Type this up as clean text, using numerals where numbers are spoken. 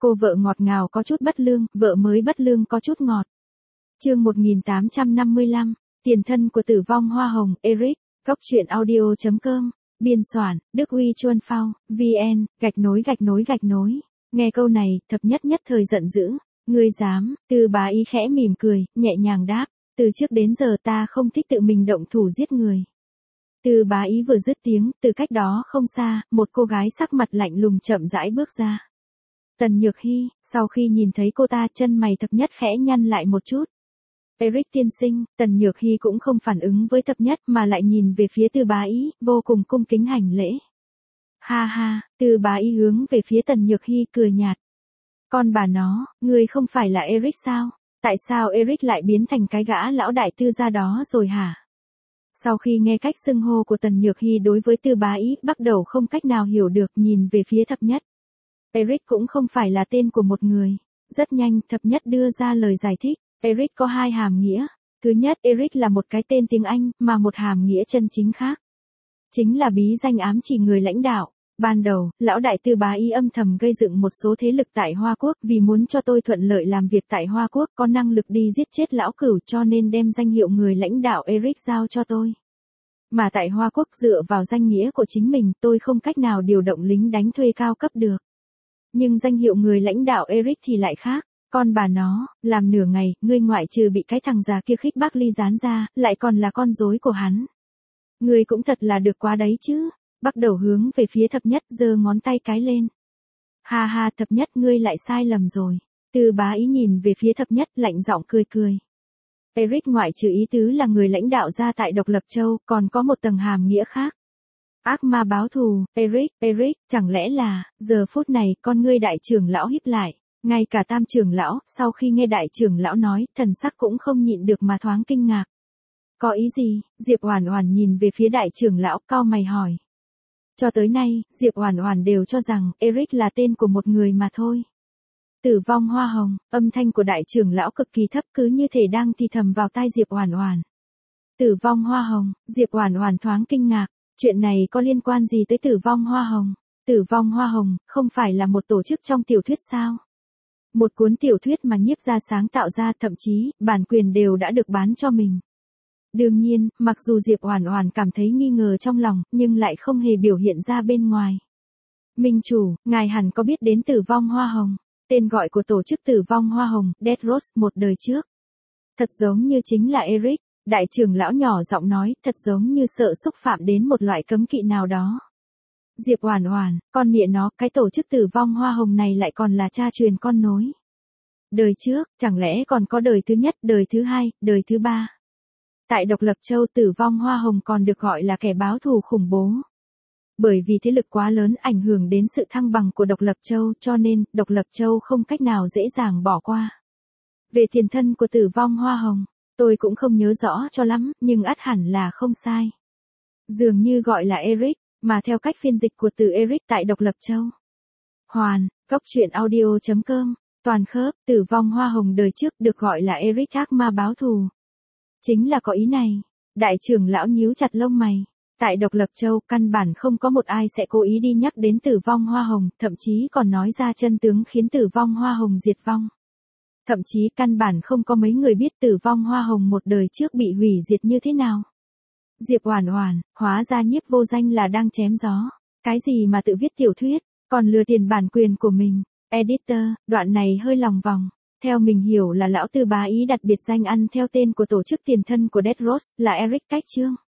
Cô vợ ngọt ngào có chút bất lương, vợ mới bất lương có chút ngọt. Chương 1855, tiền thân của tử vong hoa hồng, Eric, góc truyện audio.com, biên soạn, Đức Huy Chuân Phao, VN, gạch nối. Nghe câu này, thập nhất nhất thời giận dữ, ngươi dám, Từ Bá Ý khẽ mỉm cười, nhẹ nhàng đáp, từ trước đến giờ ta không thích tự mình động thủ giết người. Từ Bá Ý vừa dứt tiếng, từ cách đó không xa, một cô gái sắc mặt lạnh lùng chậm rãi bước ra. Tần Nhược Hy, sau khi nhìn thấy cô ta, chân mày thập nhất khẽ nhăn lại một chút. Eric tiên sinh, Tần Nhược Hy cũng không phản ứng với thập nhất mà lại nhìn về phía Từ Bá Ý, vô cùng cung kính hành lễ. Ha ha, Từ Bá Ý hướng về phía Tần Nhược Hy cười nhạt. Con bà nó, ngươi không phải là Eric sao? Tại sao Eric lại biến thành cái gã lão đại tư gia đó rồi hả? Sau khi nghe cách xưng hô của Tần Nhược Hy đối với Từ Bá Ý, bắt đầu không cách nào hiểu được, nhìn về phía thập nhất. Eric cũng không phải là tên của một người. Rất nhanh, thập nhất đưa ra lời giải thích. Eric có hai hàm nghĩa. Thứ nhất, Eric là một cái tên tiếng Anh, mà một hàm nghĩa chân chính khác. Chính là bí danh ám chỉ người lãnh đạo. Ban đầu, lão đại Từ Bá Ý âm thầm gây dựng một số thế lực tại Hoa Quốc vì muốn cho tôi thuận lợi làm việc tại Hoa Quốc, có năng lực đi giết chết lão cửu, cho nên đem danh hiệu người lãnh đạo Eric giao cho tôi. Mà tại Hoa Quốc dựa vào danh nghĩa của chính mình, tôi không cách nào điều động lính đánh thuê cao cấp được. Nhưng danh hiệu người lãnh đạo Eric thì lại khác. Con bà nó, làm nửa ngày, ngươi ngoại trừ bị cái thằng già kia khích bác ly gián ra, lại còn là con rối của hắn. Ngươi cũng thật là được quá đấy chứ. Bắt đầu hướng về phía thập nhất, giơ ngón tay cái lên. Ha ha, thập nhất, ngươi lại sai lầm rồi. Từ Bá Ý nhìn về phía thập nhất, lạnh giọng cười cười. Eric ngoại trừ ý tứ là người lãnh đạo ra tại Độc Lập Châu, còn có một tầng hàm nghĩa khác. Ác ma báo thù, Eric, chẳng lẽ là, giờ phút này, con ngươi đại trưởng lão híp lại. Ngay cả tam trưởng lão, sau khi nghe đại trưởng lão nói, thần sắc cũng không nhịn được mà thoáng kinh ngạc. Có ý gì? Diệp Oản Oản nhìn về phía đại trưởng lão, cau mày hỏi. Cho tới nay, Diệp Oản Oản đều cho rằng Eric là tên của một người mà thôi. Tử vong hoa hồng, âm thanh của đại trưởng lão cực kỳ thấp, cứ như thể đang thì thầm vào tai Diệp Oản Oản. Tử vong hoa hồng, Diệp Oản Oản thoáng kinh ngạc, chuyện này có liên quan gì tới tử vong hoa hồng? Tử vong hoa hồng, không phải là một tổ chức trong tiểu thuyết sao? Một cuốn tiểu thuyết mà Nhiếp gia sáng tạo ra, thậm chí, bản quyền đều đã được bán cho mình. Đương nhiên, mặc dù Diệp Oản Oản cảm thấy nghi ngờ trong lòng, nhưng lại không hề biểu hiện ra bên ngoài. Minh chủ, ngài hẳn có biết đến tử vong hoa hồng. Tên gọi của tổ chức tử vong hoa hồng, Death Rose, một đời trước. Thật giống như chính là Eric, đại trưởng lão nhỏ giọng nói, thật giống như sợ xúc phạm đến một loại cấm kỵ nào đó. Diệp Oản Oản, con mẹ nó, cái tổ chức tử vong hoa hồng này lại còn là cha truyền con nối. Đời trước, chẳng lẽ còn có đời thứ nhất, đời thứ hai, đời thứ ba. Tại Độc Lập Châu, tử vong hoa hồng còn được gọi là kẻ báo thù khủng bố. Bởi vì thế lực quá lớn ảnh hưởng đến sự thăng bằng của Độc Lập Châu, cho nên, Độc Lập Châu không cách nào dễ dàng bỏ qua. Về tiền thân của tử vong hoa hồng, tôi cũng không nhớ rõ cho lắm, nhưng ắt hẳn là không sai. Dường như gọi là Eric, mà theo cách phiên dịch của từ Eric tại Độc Lập Châu. Hoàn, góc truyện audio.com, toàn khớp, tử vong hoa hồng đời trước được gọi là Eric ác ma báo thù. Chính là có ý này. Đại trưởng lão nhíu chặt lông mày. Tại Độc Lập Châu, căn bản không có một ai sẽ cố ý đi nhắc đến tử vong hoa hồng, thậm chí còn nói ra chân tướng khiến tử vong hoa hồng diệt vong. Thậm chí căn bản không có mấy người biết tử vong hoa hồng một đời trước bị hủy diệt như thế nào. Diệp Oản Oản, hóa ra Nhiếp vô danh là đang chém gió. Cái gì mà tự viết tiểu thuyết, còn lừa tiền bản quyền của mình. Editor, đoạn này hơi lòng vòng. Theo mình hiểu là lão Từ Bá Ý đặt biệt danh ăn theo tên của tổ chức tiền thân của Death Rose là Eric cách chương.